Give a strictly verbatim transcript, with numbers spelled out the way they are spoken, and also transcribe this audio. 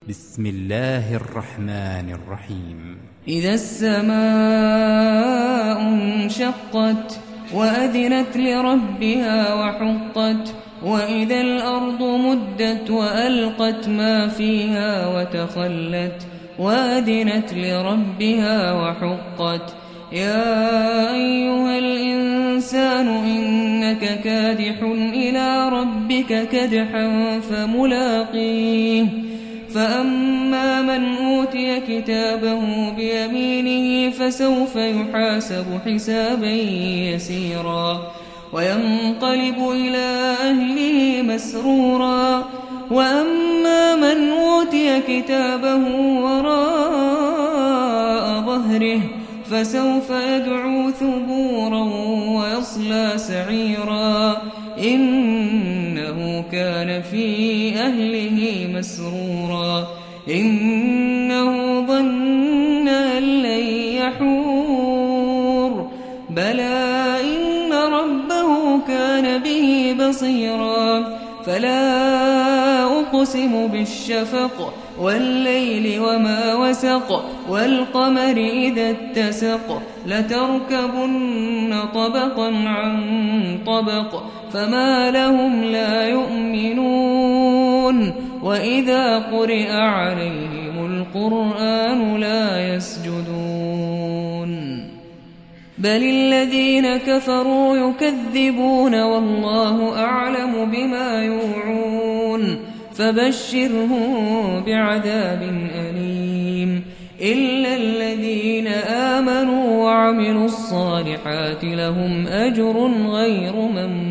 بسم الله الرحمن الرحيم إذا السماء انشقت وأذنت لربها وحقت وإذا الأرض مدت وألقت ما فيها وتخلت وأذنت لربها وحقت يا أيها الإنسان إنك كادح إلى ربك كدحا فملاقيه فأما من أوتي كتابه بيمينه فسوف يحاسب حسابا يسيرا وينقلب إلى أهله مسرورا وأما من أوتي كتابه وراء ظهره فسوف يدعو ثبورا ويصلى سعيرا إنه كان في أهله مسرورا إنه ظن أن لن يحور بلى إن ربه كان به بصيرا فلا أقسم بالشفق والليل وما وسق والقمر إذا اتسق لتركبن طبقا عن طبق فما لهم لا يؤمنون وإذا قرئ عليهم القرآن لا يسجدون بل الذين كفروا يكذبون والله أعلم بما يوعون فبشرهم بعذاب أليم إلا الذين آمنوا وعملوا الصالحات لهم أجر غير ممنون